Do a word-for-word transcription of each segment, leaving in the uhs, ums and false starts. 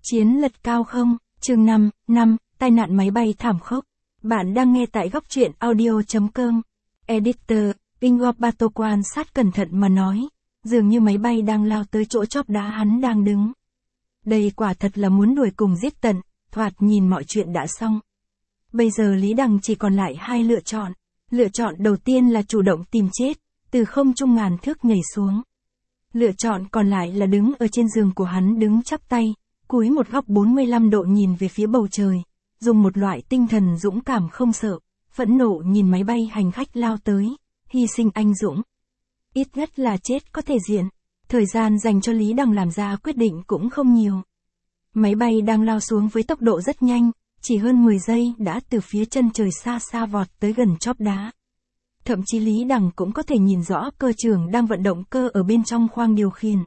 Chiến lật cao không, chương năm, năm, tai nạn máy bay thảm khốc. Bạn đang nghe tại góc truyện audio.com. Editor, Ingorbato quan sát cẩn thận mà nói, dường như máy bay đang lao tới chỗ chóp đá hắn đang đứng. Đây quả thật là muốn đuổi cùng giết tận, thoạt nhìn mọi chuyện đã xong. Bây giờ Lý Đằng chỉ còn lại hai lựa chọn. Lựa chọn đầu tiên là chủ động tìm chết, từ không trung ngàn thước nhảy xuống. Lựa chọn còn lại là đứng ở trên giường của hắn đứng chắp tay, cúi một góc bốn mươi lăm độ nhìn về phía bầu trời, dùng một loại tinh thần dũng cảm không sợ, phẫn nộ nhìn máy bay hành khách lao tới, hy sinh anh dũng. Ít nhất là chết có thể diện, thời gian dành cho Lý Đằng làm ra quyết định cũng không nhiều. Máy bay đang lao xuống với tốc độ rất nhanh, chỉ hơn mười giây đã từ phía chân trời xa xa vọt tới gần chóp đá. Thậm chí Lý Đằng cũng có thể nhìn rõ cơ trưởng đang vận động cơ ở bên trong khoang điều khiển.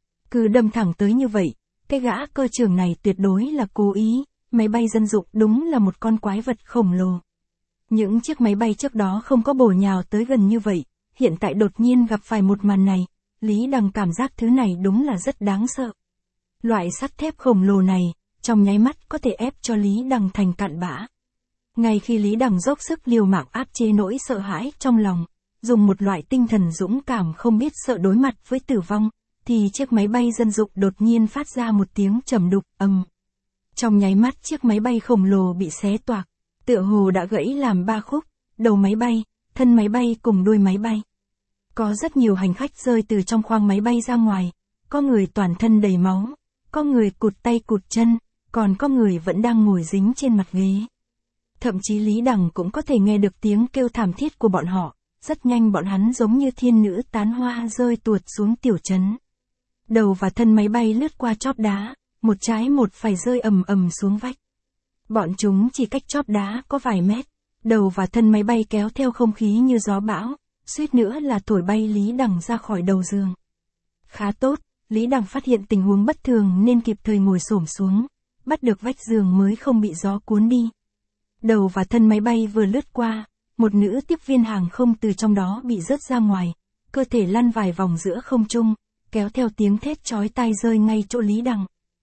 Cứ đâm thẳng tới như vậy, cái gã cơ trưởng này tuyệt đối là cố ý, máy bay dân dụng đúng là một con quái vật khổng lồ. Những chiếc máy bay trước đó không có bổ nhào tới gần như vậy, hiện tại đột nhiên gặp phải một màn này, Lý Đằng cảm giác thứ này đúng là rất đáng sợ. Loại sắt thép khổng lồ này, trong nháy mắt có thể ép cho Lý Đằng thành cặn bã. Ngay khi Lý Đằng dốc sức liều mạng áp chế nỗi sợ hãi trong lòng, dùng một loại tinh thần dũng cảm không biết sợ đối mặt với tử vong, thì chiếc máy bay dân dụng đột nhiên phát ra một tiếng trầm đục ầm. Trong nháy mắt chiếc máy bay khổng lồ bị xé toạc, tựa hồ đã gãy làm ba khúc, đầu máy bay, thân máy bay cùng đuôi máy bay. Có rất nhiều hành khách rơi từ trong khoang máy bay ra ngoài, có người toàn thân đầy máu, có người cụt tay cụt chân, còn có người vẫn đang ngồi dính trên mặt ghế. Thậm chí Lý Đằng cũng có thể nghe được tiếng kêu thảm thiết của bọn họ, rất nhanh bọn hắn giống như thiên nữ tán hoa rơi tuột xuống tiểu trấn. Đầu và thân máy bay lướt qua chóp đá, một trái một phải rơi ầm ầm xuống vách. Bọn chúng chỉ cách chóp đá có vài mét, đầu và thân máy bay kéo theo không khí như gió bão, suýt nữa là thổi bay Lý Đằng ra khỏi đầu giường. Khá tốt, Lý Đằng phát hiện tình huống bất thường nên kịp thời ngồi xổm xuống, bắt được vách giường mới không bị gió cuốn đi. Đầu và thân máy bay vừa lướt qua, một nữ tiếp viên hàng không từ trong đó bị rớt ra ngoài, cơ thể lăn vài vòng giữa không trung, kéo theo tiếng thét chói tai rơi ngay chỗ Lý Đằng.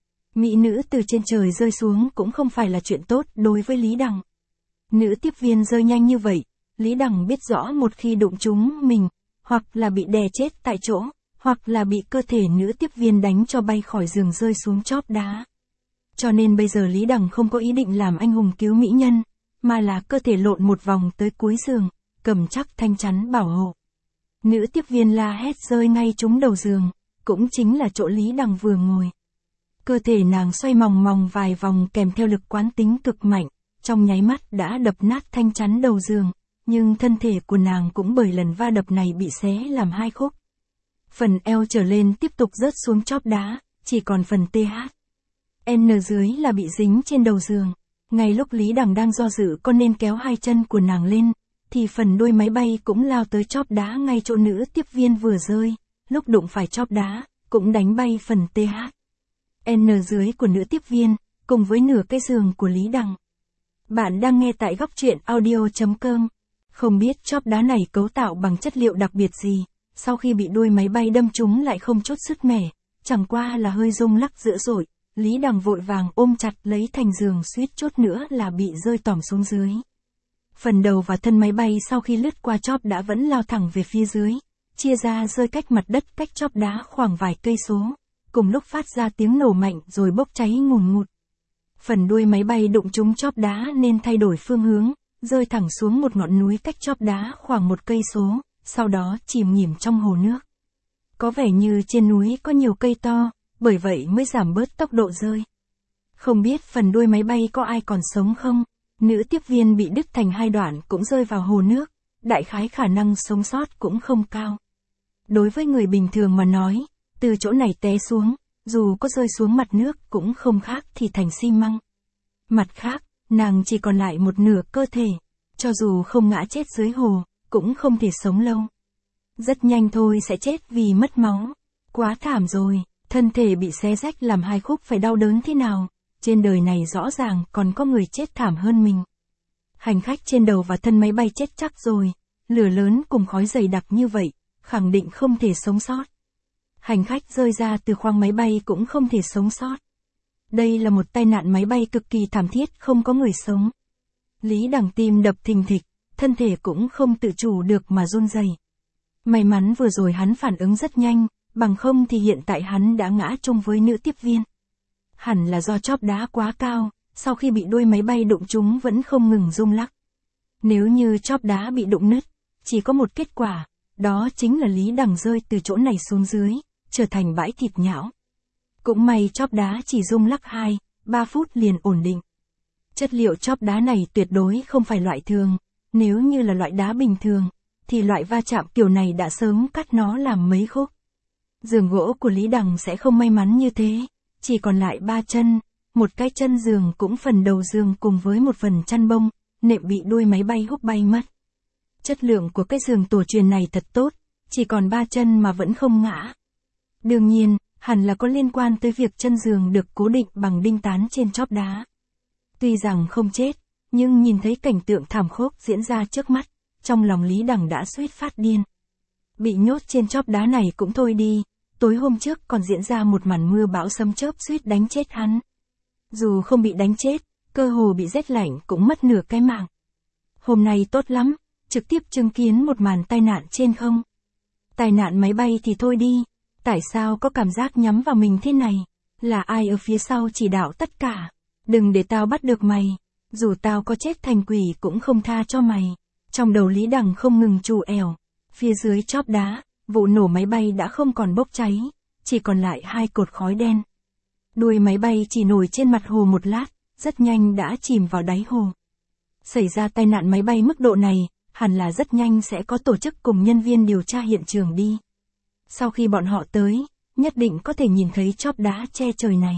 Mỹ nữ từ trên trời rơi xuống cũng không phải là chuyện tốt đối với Lý Đằng. Nữ tiếp viên rơi nhanh như vậy, Lý Đằng biết rõ một khi đụng trúng mình, hoặc là bị đè chết tại chỗ, hoặc là bị cơ thể nữ tiếp viên đánh cho bay khỏi giường rơi xuống chóp đá. Cho nên bây giờ Lý Đằng không có ý định làm anh hùng cứu mỹ nhân, mà là cơ thể lộn một vòng tới cuối giường, cầm chắc thanh chắn bảo hộ. Nữ tiếp viên la hét rơi ngay trúng đầu giường, cũng chính là chỗ Lý Đằng vừa ngồi. Cơ thể nàng xoay mòng mòng vài vòng kèm theo lực quán tính cực mạnh, trong nháy mắt đã đập nát thanh chắn đầu giường, nhưng thân thể của nàng cũng bởi lần va đập này bị xé làm hai khúc. Phần eo trở lên tiếp tục rớt xuống chóp đá, chỉ còn phần tê hát. N dưới là bị dính trên đầu giường. Ngay lúc Lý Đằng đang do dự có nên kéo hai chân của nàng lên, thì phần đuôi máy bay cũng lao tới chóp đá ngay chỗ nữ tiếp viên vừa rơi, lúc đụng phải chóp đá, cũng đánh bay phần tê hát. N dưới của nữ tiếp viên, cùng với nửa cái giường của Lý Đằng. Bạn đang nghe tại góc truyện audio.com. Không biết chóp đá này cấu tạo bằng chất liệu đặc biệt gì, sau khi bị đuôi máy bay đâm trúng lại không chút sứt mẻ, chẳng qua là hơi rung lắc dữ dội. Lý Đằng vội vàng ôm chặt lấy thành giường suýt chút nữa là bị rơi tỏm xuống dưới. Phần đầu và thân máy bay sau khi lướt qua chóp đá vẫn lao thẳng về phía dưới, chia ra rơi cách mặt đất cách chóp đá khoảng vài cây số, cùng lúc phát ra tiếng nổ mạnh rồi bốc cháy ngùn ngụt. Phần đuôi máy bay đụng trúng chóp đá nên thay đổi phương hướng, rơi thẳng xuống một ngọn núi cách chóp đá khoảng một cây số, sau đó chìm nghỉm trong hồ nước. Có vẻ như trên núi có nhiều cây to, bởi vậy mới giảm bớt tốc độ rơi. Không biết phần đuôi máy bay có ai còn sống không? Nữ tiếp viên bị đứt thành hai đoạn cũng rơi vào hồ nước, đại khái khả năng sống sót cũng không cao. Đối với người bình thường mà nói, từ chỗ này té xuống, dù có rơi xuống mặt nước cũng không khác thì thành xi măng. Mặt khác, nàng chỉ còn lại một nửa cơ thể, cho dù không ngã chết dưới hồ, cũng không thể sống lâu. Rất nhanh thôi sẽ chết vì mất máu. Quá thảm rồi. Thân thể bị xé rách làm hai khúc phải đau đớn thế nào, trên đời này rõ ràng còn có người chết thảm hơn mình. Hành khách trên đầu và thân máy bay chết chắc rồi, lửa lớn cùng khói dày đặc như vậy, khẳng định không thể sống sót. Hành khách rơi ra từ khoang máy bay cũng không thể sống sót. Đây là một tai nạn máy bay cực kỳ thảm thiết, không có người sống. Lý Đằng tim đập thình thịch, thân thể cũng không tự chủ được mà run rẩy. May mắn vừa rồi hắn phản ứng rất nhanh, bằng không thì hiện tại hắn đã ngã chung với nữ tiếp viên. Hẳn là do chóp đá quá cao, sau khi bị đuôi máy bay đụng trúng vẫn không ngừng rung lắc. Nếu như chóp đá bị đụng nứt, chỉ có một kết quả, đó chính là Lý Đằng rơi từ chỗ này xuống dưới, trở thành bãi thịt nhão. Cũng may chóp đá chỉ rung lắc hai, ba phút liền ổn định. Chất liệu chóp đá này tuyệt đối không phải loại thường, nếu như là loại đá bình thường, thì loại va chạm kiểu này đã sớm cắt nó làm mấy khúc. Giường gỗ của Lý Đằng sẽ không may mắn như thế, chỉ còn lại ba chân, một cái chân giường cũng phần đầu giường cùng với một phần chăn bông, nệm bị đuôi máy bay húc bay mất. Chất lượng của cái giường tổ truyền này thật tốt, chỉ còn ba chân mà vẫn không ngã. Đương nhiên, hẳn là có liên quan tới việc chân giường được cố định bằng đinh tán trên chóp đá. Tuy rằng không chết, nhưng nhìn thấy cảnh tượng thảm khốc diễn ra trước mắt, trong lòng Lý Đằng đã suýt phát điên. Bị nhốt trên chóp đá này cũng thôi đi, tối hôm trước còn diễn ra một màn mưa bão sấm chớp suýt đánh chết hắn. Dù không bị đánh chết, cơ hồ bị rét lạnh cũng mất nửa cái mạng. Hôm nay tốt lắm, trực tiếp chứng kiến một màn tai nạn trên không. Tai nạn máy bay thì thôi đi, tại sao có cảm giác nhắm vào mình thế này? Là ai ở phía sau chỉ đạo tất cả? Đừng để tao bắt được mày, dù tao có chết thành quỷ cũng không tha cho mày. Trong đầu Lý Đằng không ngừng trù ẻo, phía dưới chóp đá, vụ nổ máy bay đã không còn bốc cháy, chỉ còn lại hai cột khói đen. Đuôi máy bay chỉ nổi trên mặt hồ một lát, rất nhanh đã chìm vào đáy hồ. Xảy ra tai nạn máy bay mức độ này, hẳn là rất nhanh sẽ có tổ chức cùng nhân viên điều tra hiện trường đi. Sau khi bọn họ tới, nhất định có thể nhìn thấy chóp đá che trời này.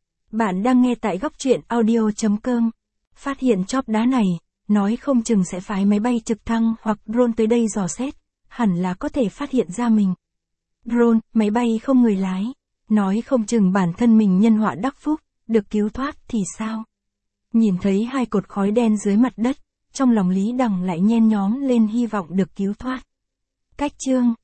Bạn đang nghe tại góc truyện audio chấm com. Phát hiện chóp đá này, nói không chừng sẽ phái máy bay trực thăng hoặc drone tới đây dò xét, hẳn là có thể phát hiện ra mình. Drone, máy bay không người lái, nói không chừng bản thân mình nhân họa đắc phúc, được cứu thoát thì sao? Nhìn thấy hai cột khói đen dưới mặt đất, trong lòng Lý Đằng lại nhen nhóm lên hy vọng được cứu thoát. Cách chương